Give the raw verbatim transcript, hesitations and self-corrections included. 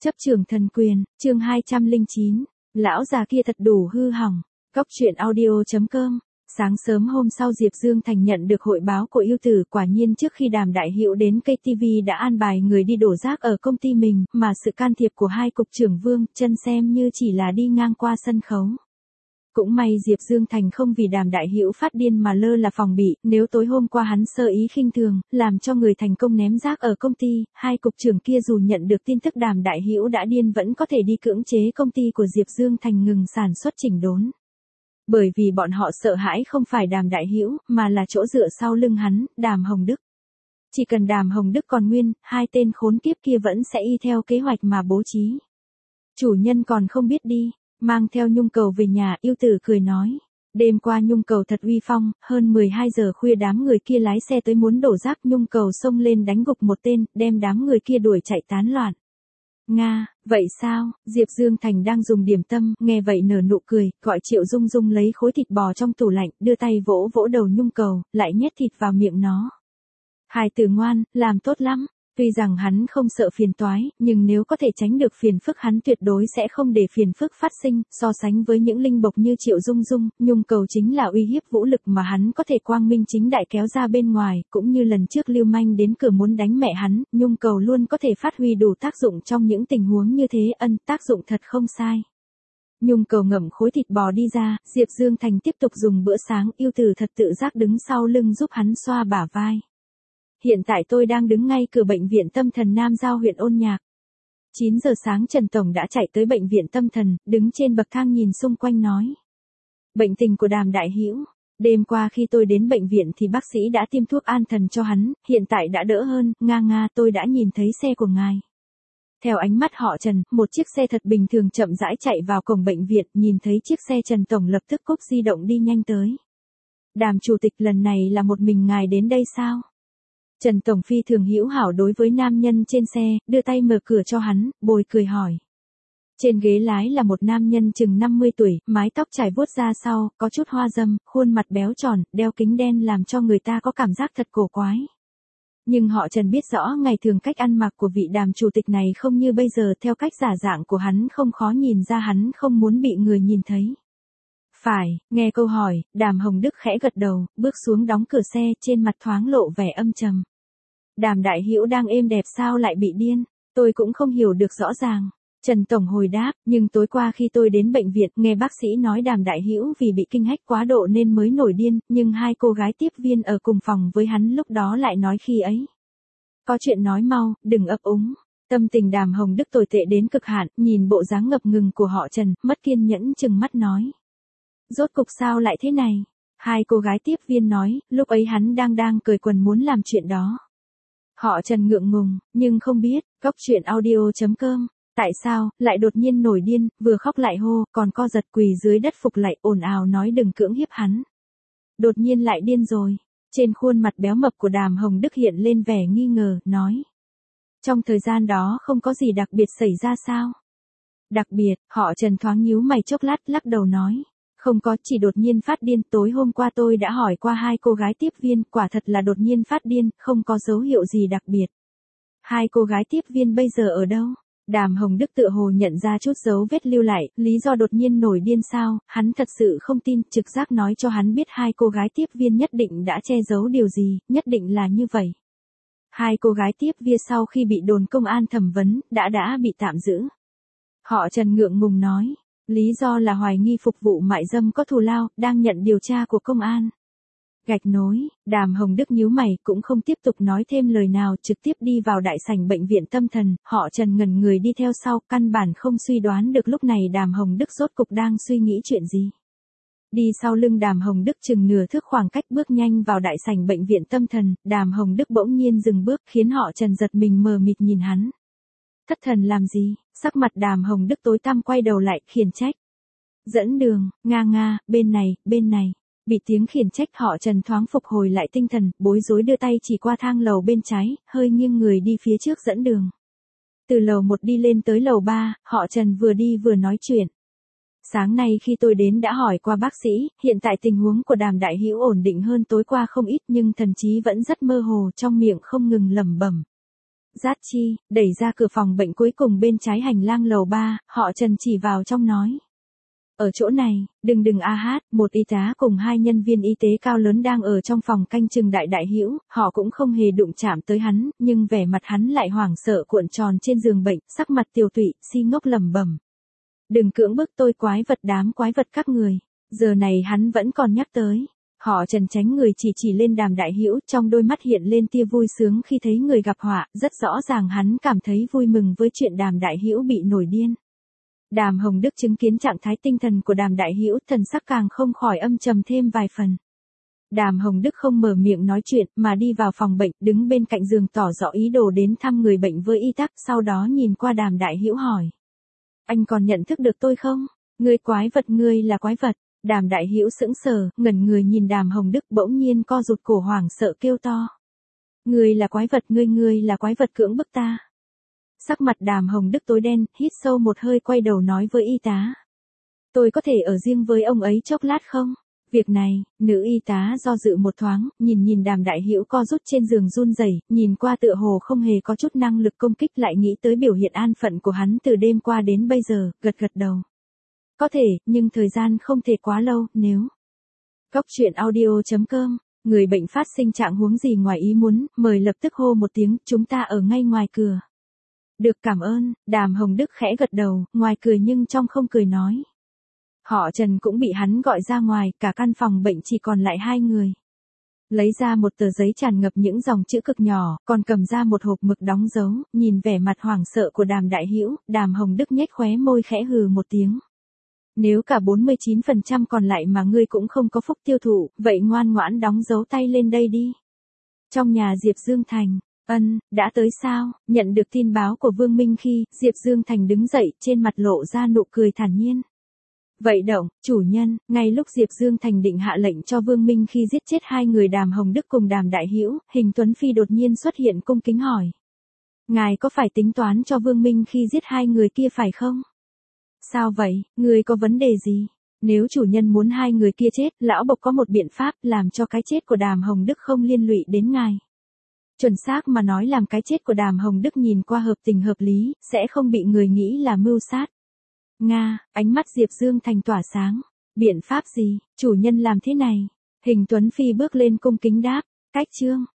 Chấp trường thần quyền, chương hai trăm lẻ chín. Lão già kia thật đủ hư hỏng. Cóc truyện audio chấm com. Sáng sớm hôm sau Diệp Dương Thành nhận được hội báo của yêu tử, quả nhiên trước khi Đàm Đại Hữu đến ca tê vê đã an bài người đi đổ rác ở công ty mình, mà sự can thiệp của hai cục trưởng Vương, Chân xem như chỉ là đi ngang qua sân khấu. Cũng may Diệp Dương Thành không vì Đàm Đại Hữu phát điên mà lơ là phòng bị, nếu tối hôm qua hắn sơ ý khinh thường, làm cho người thành công ném rác ở công ty, hai cục trưởng kia dù nhận được tin tức Đàm Đại Hữu đã điên vẫn có thể đi cưỡng chế công ty của Diệp Dương Thành ngừng sản xuất chỉnh đốn. Bởi vì bọn họ sợ hãi không phải Đàm Đại Hữu, mà là chỗ dựa sau lưng hắn, Đàm Hồng Đức. Chỉ cần Đàm Hồng Đức còn nguyên, hai tên khốn kiếp kia vẫn sẽ y theo kế hoạch mà bố trí. Chủ nhân còn không biết đi. Mang theo Nhung Cầu về nhà, yêu tử cười nói. Đêm qua Nhung Cầu thật uy phong, hơn mười hai giờ khuya đám người kia lái xe tới muốn đổ rác, Nhung Cầu xông lên đánh gục một tên, đem đám người kia đuổi chạy tán loạn. Nga, vậy sao? Diệp Dương Thành đang dùng điểm tâm, nghe vậy nở nụ cười, gọi Triệu Dung Dung lấy khối thịt bò trong tủ lạnh, đưa tay vỗ vỗ đầu Nhung Cầu, lại nhét thịt vào miệng nó. Hài tử ngoan, làm tốt lắm. Tuy rằng hắn không sợ phiền toái, nhưng nếu có thể tránh được phiền phức hắn tuyệt đối sẽ không để phiền phức phát sinh, so sánh với những linh bộc như Triệu Dung Dung, Nhung Cầu chính là uy hiếp vũ lực mà hắn có thể quang minh chính đại kéo ra bên ngoài, cũng như lần trước Lưu Manh đến cửa muốn đánh mẹ hắn, Nhung Cầu luôn có thể phát huy đủ tác dụng trong những tình huống như thế, ân, tác dụng thật không sai. Nhung Cầu ngậm khối thịt bò đi ra, Diệp Dương Thành tiếp tục dùng bữa sáng, yêu tử thật tự giác đứng sau lưng giúp hắn xoa bả vai. Hiện tại tôi đang đứng ngay cửa bệnh viện tâm thần Nam Giao huyện Ôn Nhạc. chín giờ sáng Trần Tổng đã chạy tới bệnh viện tâm thần, đứng trên bậc thang nhìn xung quanh nói. Bệnh tình của Đàm Đại Hữu. Đêm qua khi tôi đến bệnh viện thì bác sĩ đã tiêm thuốc an thần cho hắn, hiện tại đã đỡ hơn, nga nga tôi đã nhìn thấy xe của ngài. Theo ánh mắt họ Trần, một chiếc xe thật bình thường chậm rãi chạy vào cổng bệnh viện, nhìn thấy chiếc xe Trần Tổng lập tức cúp di động đi nhanh tới. Đàm Chủ tịch lần này là một mình ngài đến đây sao? Trần Tổng phi thường hữu hảo đối với nam nhân trên xe, đưa tay mở cửa cho hắn, bồi cười hỏi. Trên ghế lái là một nam nhân chừng năm mươi tuổi, mái tóc trải vuốt ra sau, có chút hoa râm, khuôn mặt béo tròn, đeo kính đen làm cho người ta có cảm giác thật cổ quái. Nhưng họ Trần biết rõ ngày thường cách ăn mặc của vị Đàm Chủ tịch này không như bây giờ, theo cách giả dạng của hắn không khó nhìn ra hắn không muốn bị người nhìn thấy. Phải, nghe câu hỏi, Đàm Hồng Đức khẽ gật đầu, bước xuống đóng cửa xe, trên mặt thoáng lộ vẻ âm trầm. Đàm Đại Hữu đang êm đẹp sao lại bị điên, tôi cũng không hiểu được rõ ràng. Trần Tổng hồi đáp, nhưng tối qua khi tôi đến bệnh viện, nghe bác sĩ nói Đàm Đại Hữu vì bị kinh hách quá độ nên mới nổi điên, nhưng hai cô gái tiếp viên ở cùng phòng với hắn lúc đó lại nói khi ấy. Có chuyện nói mau, đừng ấp úng. Tâm tình Đàm Hồng Đức tồi tệ đến cực hạn, nhìn bộ dáng ngập ngừng của họ Trần, mất kiên nhẫn chừng mắt nói. Rốt cục sao lại thế này? Hai cô gái tiếp viên nói, lúc ấy hắn đang đang cởi quần muốn làm chuyện đó. Họ Trần ngượng ngùng, nhưng không biết, cóc truyện audio chấm com, tại sao, lại đột nhiên nổi điên, vừa khóc lại hô, còn co giật quỳ dưới đất phục lại, ồn ào nói đừng cưỡng hiếp hắn. Đột nhiên lại điên rồi. Trên khuôn mặt béo mập của Đàm Hồng Đức hiện lên vẻ nghi ngờ, nói. Trong thời gian đó không có gì đặc biệt xảy ra sao? Đặc biệt, họ Trần thoáng nhíu mày chốc lát, lắc đầu nói. Không có, chỉ đột nhiên phát điên, tối hôm qua tôi đã hỏi qua hai cô gái tiếp viên, quả thật là đột nhiên phát điên, không có dấu hiệu gì đặc biệt. Hai cô gái tiếp viên bây giờ ở đâu? Đàm Hồng Đức tựa hồ nhận ra chút dấu vết lưu lại, lý do đột nhiên nổi điên sao, hắn thật sự không tin, trực giác nói cho hắn biết hai cô gái tiếp viên nhất định đã che giấu điều gì, nhất định là như vậy. Hai cô gái tiếp viên sau khi bị đồn công an thẩm vấn, đã đã bị tạm giữ. Họ Trần ngượng ngùng nói. Lý do là hoài nghi phục vụ mại dâm có thù lao, đang nhận điều tra của công an. Gạch nối, Đàm Hồng Đức nhíu mày, cũng không tiếp tục nói thêm lời nào, trực tiếp đi vào đại sảnh bệnh viện tâm thần, họ Trần ngẩn người đi theo sau, căn bản không suy đoán được lúc này Đàm Hồng Đức rốt cục đang suy nghĩ chuyện gì. Đi sau lưng Đàm Hồng Đức chừng nửa thước khoảng cách bước nhanh vào đại sảnh bệnh viện tâm thần, Đàm Hồng Đức bỗng nhiên dừng bước, khiến họ Trần giật mình mờ mịt nhìn hắn. Thất thần làm gì? Sắc mặt Đàm Hồng Đức tối tăm quay đầu lại, khiển trách. Dẫn đường, nga nga, bên này, bên này. Bị tiếng khiển trách họ Trần thoáng phục hồi lại tinh thần, bối rối đưa tay chỉ qua thang lầu bên trái, hơi nghiêng người đi phía trước dẫn đường. Từ lầu một đi lên tới lầu ba, họ Trần vừa đi vừa nói chuyện. Sáng nay khi tôi đến đã hỏi qua bác sĩ, hiện tại tình huống của Đàm Đại Hữu ổn định hơn tối qua không ít nhưng thần trí vẫn rất mơ hồ, trong miệng không ngừng lẩm bẩm. Dát chi, đẩy ra cửa phòng bệnh cuối cùng bên trái hành lang lầu ba, họ Trần chỉ vào trong nói. Ở chỗ này, đừng đừng a hát, một y tá cùng hai nhân viên y tế cao lớn đang ở trong phòng canh chừng đại đại hữu, họ cũng không hề đụng chạm tới hắn, nhưng vẻ mặt hắn lại hoảng sợ cuộn tròn trên giường bệnh, sắc mặt tiều tụy, si ngốc lẩm bẩm. Đừng cưỡng bức tôi quái vật đám quái vật các người. Giờ này hắn vẫn còn nhắc tới. Họ Trần tránh người chỉ chỉ lên Đàm đại hữu, trong đôi mắt hiện lên tia vui sướng khi thấy người gặp họa, rất rõ ràng hắn cảm thấy vui mừng với chuyện Đàm đại hữu bị nổi điên. Đàm Hồng Đức chứng kiến trạng thái tinh thần của Đàm đại hữu, thần sắc càng không khỏi âm trầm thêm vài phần. Đàm Hồng Đức không mở miệng nói chuyện, mà đi vào phòng bệnh, đứng bên cạnh giường tỏ rõ ý đồ đến thăm người bệnh với y tắc, sau đó nhìn qua Đàm đại hữu hỏi. Anh còn nhận thức được tôi không? Ngươi quái vật, ngươi là quái vật. Đàm đại hữu sững sờ, ngẩn người nhìn Đàm Hồng Đức, bỗng nhiên co rụt cổ hoảng sợ kêu to. Ngươi là quái vật, ngươi ngươi là quái vật cưỡng bức ta. Sắc mặt Đàm Hồng Đức tối đen, hít sâu một hơi quay đầu nói với y tá. Tôi có thể ở riêng với ông ấy chốc lát không? Việc này, nữ y tá do dự một thoáng, nhìn nhìn Đàm đại hữu co rút trên giường run rẩy, nhìn qua tựa hồ không hề có chút năng lực công kích, lại nghĩ tới biểu hiện an phận của hắn từ đêm qua đến bây giờ, gật gật đầu. Có thể, nhưng thời gian không thể quá lâu, nếu. Góc truyện audio chấm com, người bệnh phát sinh trạng huống gì ngoài ý muốn, mời lập tức hô một tiếng, chúng ta ở ngay ngoài cửa. Được, cảm ơn. Đàm Hồng Đức khẽ gật đầu, ngoài cười nhưng trong không cười nói. Họ Trần cũng bị hắn gọi ra ngoài, cả căn phòng bệnh chỉ còn lại hai người. Lấy ra một tờ giấy tràn ngập những dòng chữ cực nhỏ, còn cầm ra một hộp mực đóng dấu, nhìn vẻ mặt hoảng sợ của Đàm đại hữu, Đàm Hồng Đức nhếch khóe môi khẽ hừ một tiếng. Nếu cả bốn mươi chín phần trăm còn lại mà ngươi cũng không có phúc tiêu thụ, vậy ngoan ngoãn đóng dấu tay lên đây đi. Trong nhà Diệp Dương Thành. Ân, đã tới sao? Nhận được tin báo của Vương Minh Khi, Diệp Dương Thành đứng dậy, trên mặt lộ ra nụ cười thản nhiên. Vậy động, chủ nhân, ngay lúc Diệp Dương Thành định hạ lệnh cho Vương Minh Khi giết chết hai người Đàm Hồng Đức cùng Đàm đại hữu, Hình Tuấn Phi đột nhiên xuất hiện cung kính hỏi. Ngài có phải tính toán cho Vương Minh Khi giết hai người kia phải không? Sao vậy, người có vấn đề gì? Nếu chủ nhân muốn hai người kia chết, lão Bộc có một biện pháp làm cho cái chết của Đàm Hồng Đức không liên lụy đến ngài. Chuẩn xác mà nói, làm cái chết của Đàm Hồng Đức nhìn qua hợp tình hợp lý, sẽ không bị người nghĩ là mưu sát. Nga, ánh mắt Diệp Dương Thành tỏa sáng. Biện pháp gì, chủ nhân làm thế này? Hình Tuấn Phi bước lên cung kính đáp, cách chương.